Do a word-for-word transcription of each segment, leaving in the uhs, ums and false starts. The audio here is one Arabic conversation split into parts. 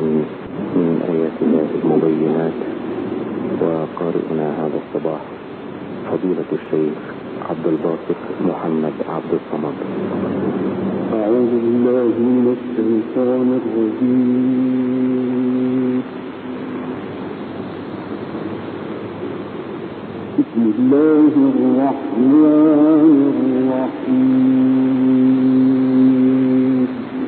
من آيات الله المبينات. وقارئنا هذا الصباح فضيلة الشيخ عبد الباسط محمد عبد الصمد. أعوذ بالله من الشيطان الرجيم. بسم الله الرحمن الرحيم.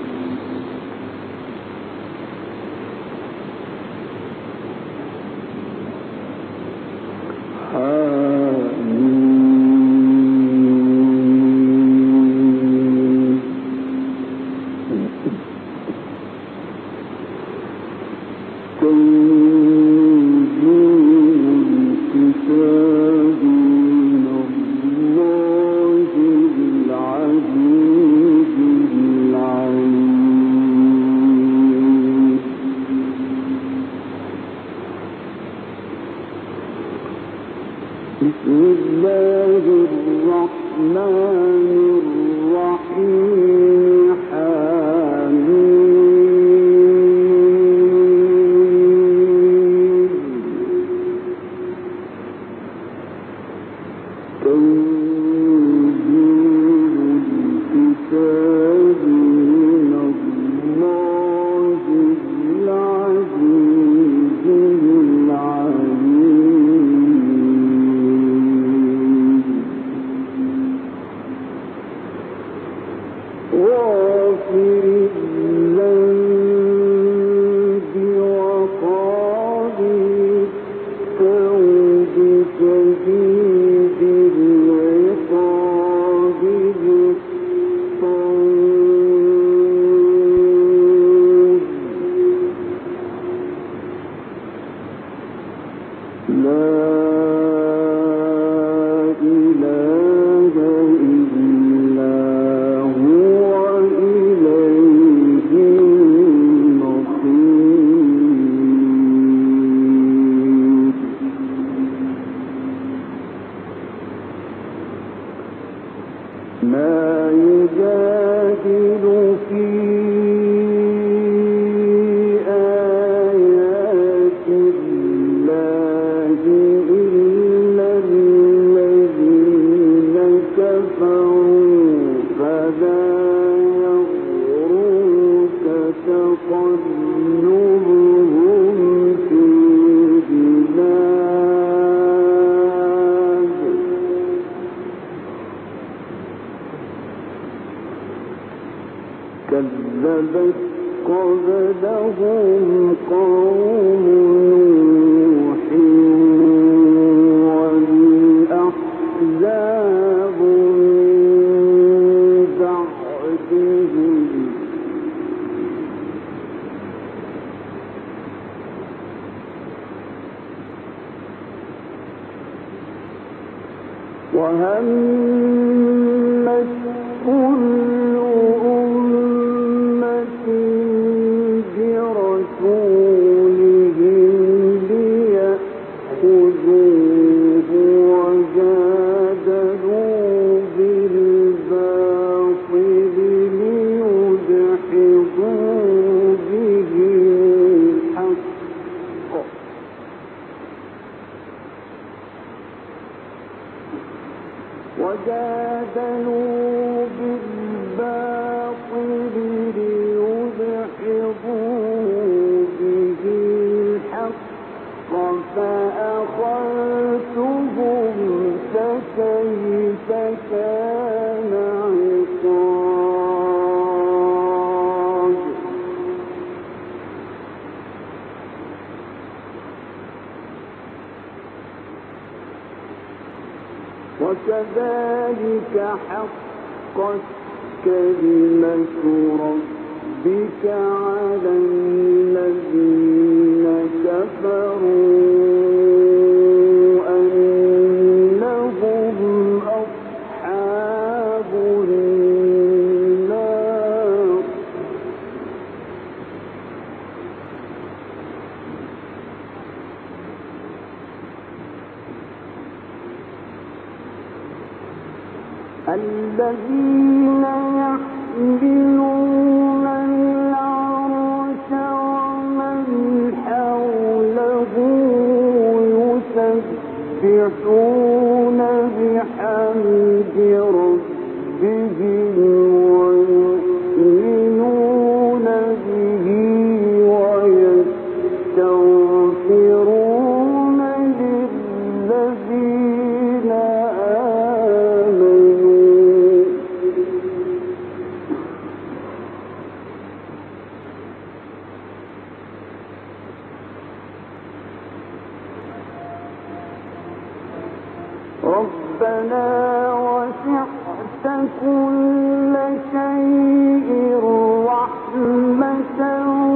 كذبت قبلهم قوم نوح والأحزاب من بعدهم وهمت كل أمة برسولهم ليأخذوه وجادلوا بالباطل ليدحضوا به الحق وجادلوا بالباطل ليدحضوا به الحق فأخذتهم فكيف كان عقاب وكذلك حقت كلمة ربك على الذين كفروا أنهم أصحاب النار الذين يحملون العرش ومن يسبحون بحمد ربهم ويؤمنون به ويستغفرون للذين آمنوا ربنا وسعت كل شيء رحمة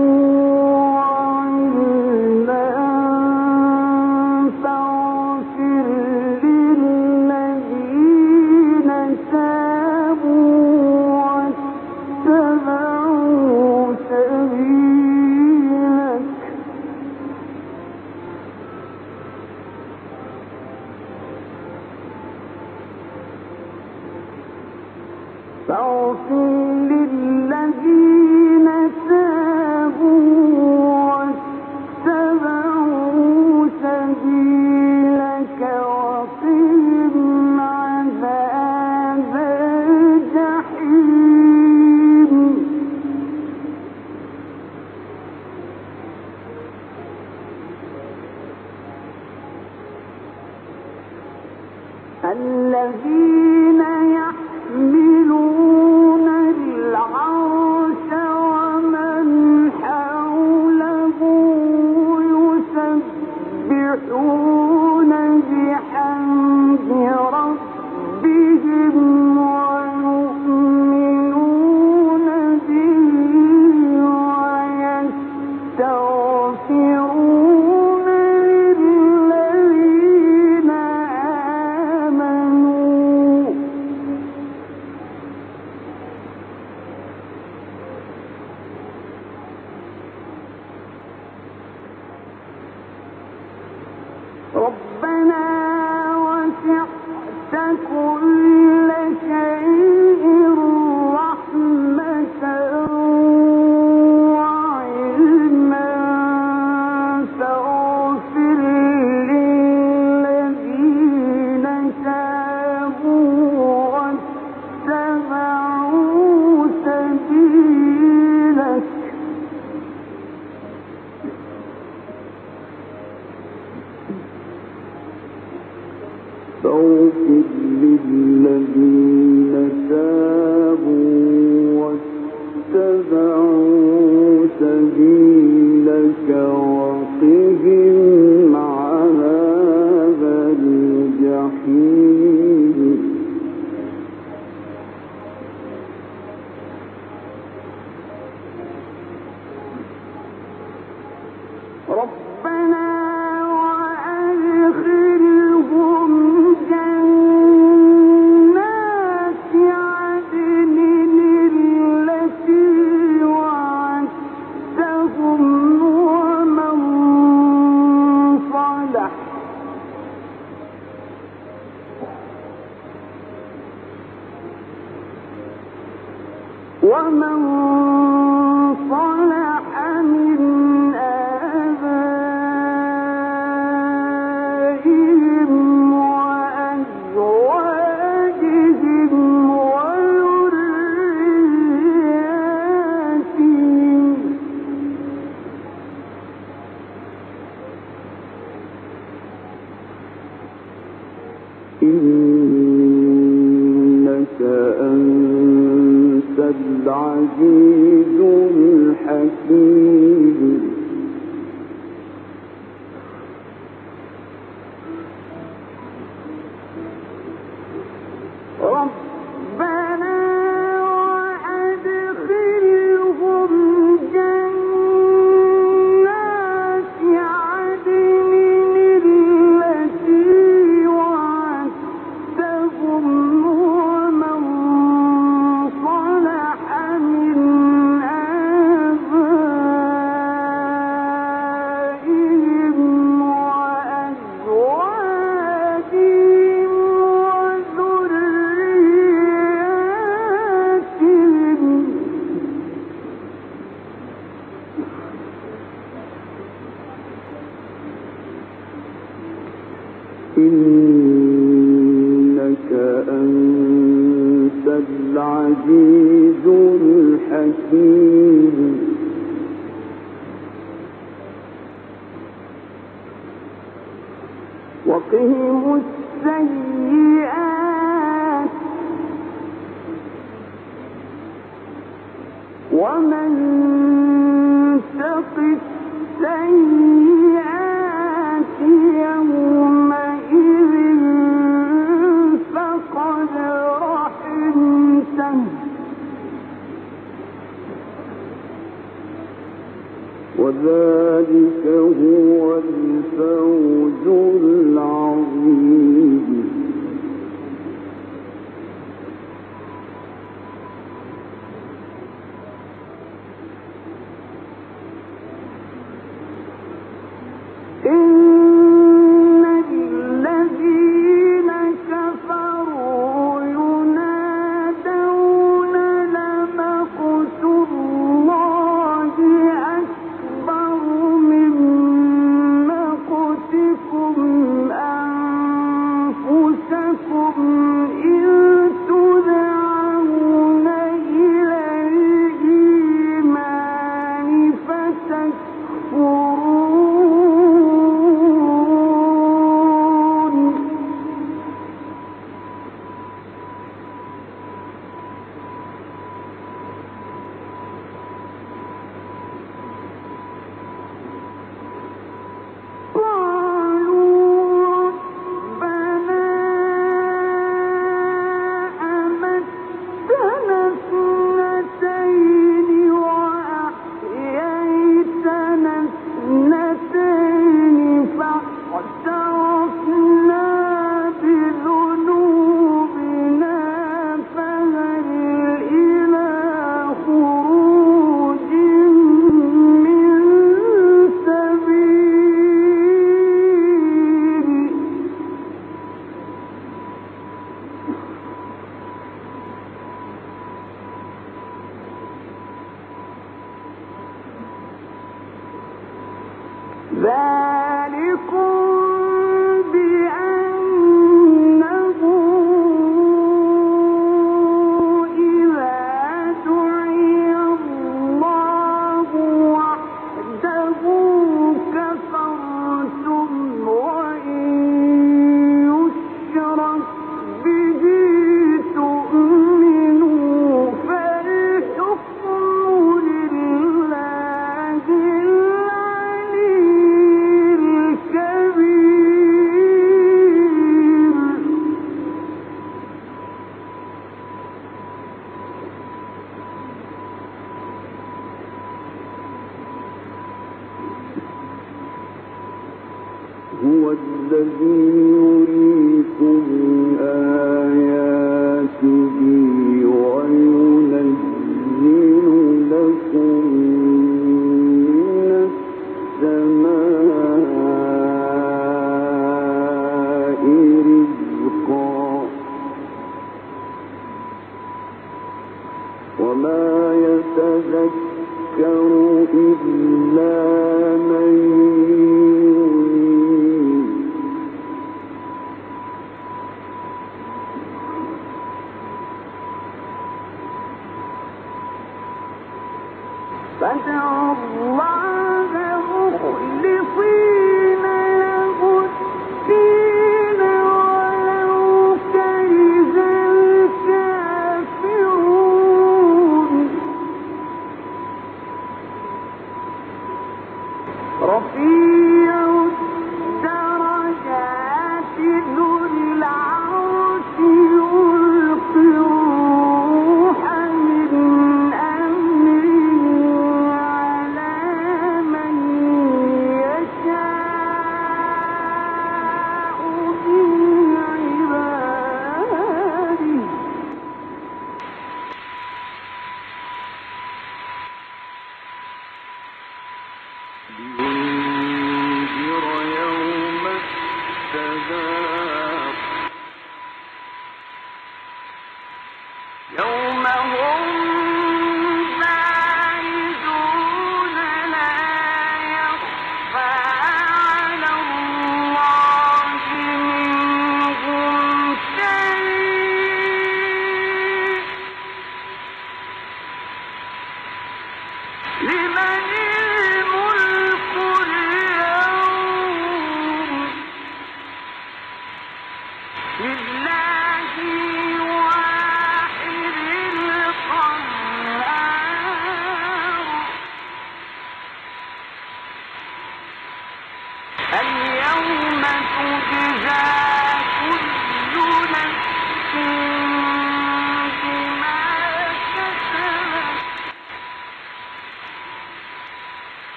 وعلما فاغفر للذين تابوا واتبعوا سبيلك فاغفر للذين تابوا واتبعوا سبيلك وقهم عذاب الجحيم الذين يحملون العرش ومن حوله يسبحون بحمد ربهم ويؤمنون به ويستغفرون للذين آمنوا ربنا وسعت كل شيء رحمة وعلما فاغفر للذين تابوا واتبعوا سبيلك فاغفر للذين تابوا واتبعوا سبيلك وقهم عذاب الجحيم ربنا وأدخلهم جنات عدن التي وعدتهم ومن إنك أنت العزيز الحكيم وقهم السيئات ومن تق السيئات يومئذ فقد رحمته وذلك هو الفوز العظيم إن الذين كفروا ينادون لمقت الله أكبر من مقتكم أنفسكم إذ تدعون إلى الإيمان فتكفرون قالوا ربنا أمتنا اثنتين وأحييتنا اثنتين فاعترفنا بذنوبنا فهل إلى خروج من سبيل ذلكم بأنه إذا دعي الله وحده كفرتم وإن يشرك به تؤمنوا فالحكم لله العلي الكبير هو الذي يريكم آياته وينزل لكم من السماء رزقا وما يتذكر إلا من ينيب فادعوا الله مخلصين له الدين ولو كره الكافرون رفيع الدرجات ذو العرش يلقي الروح من أمره على من يشاء من عباده لينذر يوم التلاق يوم هم بارزون لا يخفى على الله منهم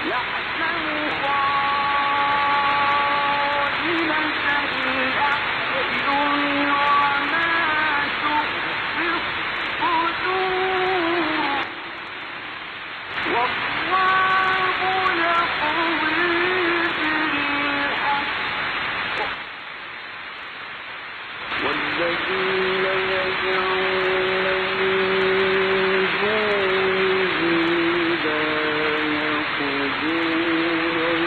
يعلم خائنة الأعين وما تخفي الصدور والله يقضي بالحق والذين يدعون من دونه لا يقضون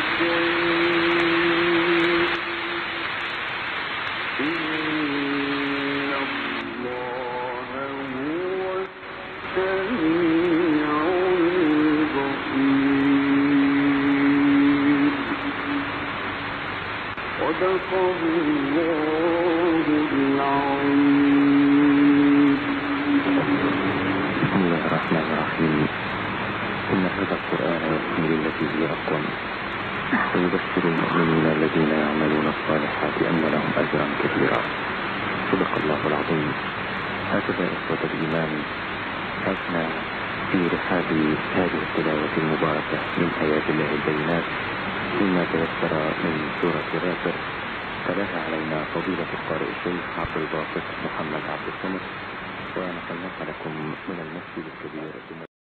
بشيء إن الله هو السميع البصير صدق الله العظيم. بسم الله الرحمن الرحيم. إن هذا القرآن يحمل التي هي أقوم ويبشر المؤمنين الذين يعملون الصالحات أن لهم أجرا كبيرا. صدق الله العظيم. هكذا إخوة الإيمان عشنا في رحاب هذه التلاوة المباركة من آيات الله البينات مما تيسر من سورة غافر، تلاها علينا فضيلة القارئ الشيخ عبد الباسط محمد عبد الصمد، ونقلناها لكم من المسجد الكبير